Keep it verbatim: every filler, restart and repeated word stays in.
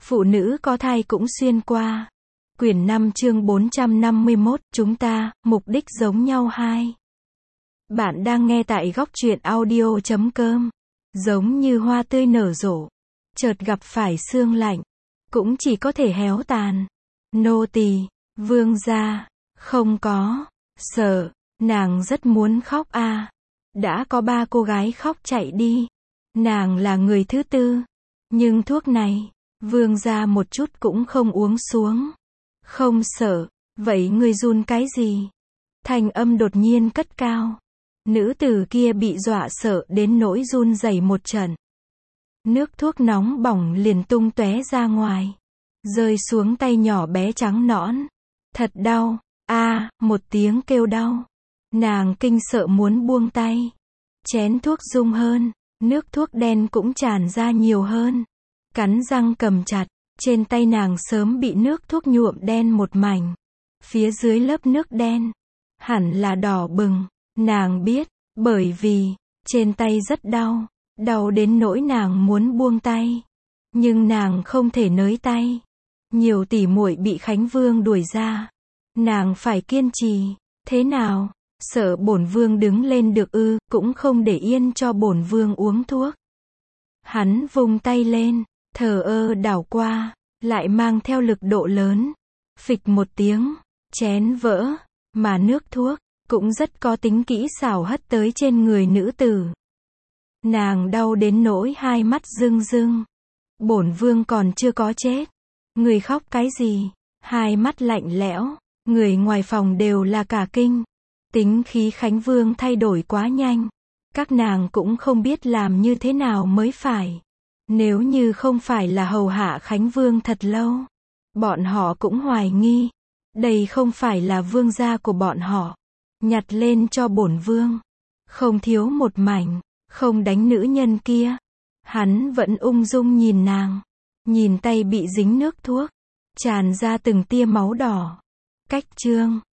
Phụ nữ có thai cũng xuyên qua. Quyển năm chương bốn trăm năm mươi mốt, chúng ta, mục đích giống nhau hai. Bạn đang nghe tại góc truyện audio chấm com. Giống như hoa tươi nở rộ, chợt gặp phải sương lạnh, cũng chỉ có thể héo tàn. Nô tỳ, vương gia, không có, sợ, nàng rất muốn khóc a. Đã có ba cô gái khóc chạy đi. Nàng là người thứ tư. Nhưng thuốc này, vương gia một chút cũng không uống xuống. Không sợ, vậy người run cái gì? Thanh âm đột nhiên cất cao. Nữ tử kia bị dọa sợ đến nỗi run rẩy một trận. Nước thuốc nóng bỏng liền tung tóe ra ngoài, rơi xuống tay nhỏ bé trắng nõn. Thật đau, a, một tiếng kêu đau. Nàng kinh sợ muốn buông tay. Chén thuốc rung hơn, nước thuốc đen cũng tràn ra nhiều hơn. Cắn răng cầm chặt, trên tay nàng sớm bị nước thuốc nhuộm đen một mảnh. Phía dưới lớp nước đen, hẳn là đỏ bừng. Nàng biết, bởi vì, trên tay rất đau, đau đến nỗi nàng muốn buông tay. Nhưng nàng không thể nới tay. Nhiều tỷ muội bị Khánh Vương đuổi ra. Nàng phải kiên trì, thế nào? Sợ bổn vương đứng lên được ư, cũng không để yên cho bổn vương uống thuốc. Hắn vung tay lên, thờ ơ đảo qua, lại mang theo lực độ lớn. Phịch một tiếng, chén vỡ, mà nước thuốc cũng rất có tính kỹ xảo hất tới trên người nữ tử. Nàng đau đến nỗi hai mắt rưng rưng. Bổn vương còn chưa có chết. Người khóc cái gì? Hai mắt lạnh lẽo, người ngoài phòng đều là cả kinh. Tính khí Khánh Vương thay đổi quá nhanh. Các nàng cũng không biết làm như thế nào mới phải. Nếu như không phải là hầu hạ Khánh Vương thật lâu, bọn họ cũng hoài nghi. Đây không phải là vương gia của bọn họ. Nhặt lên cho bổn vương. Không thiếu một mảnh, không đánh nữ nhân kia. Hắn vẫn ung dung nhìn nàng. Nhìn tay bị dính nước thuốc, tràn ra từng tia máu đỏ. Cách chương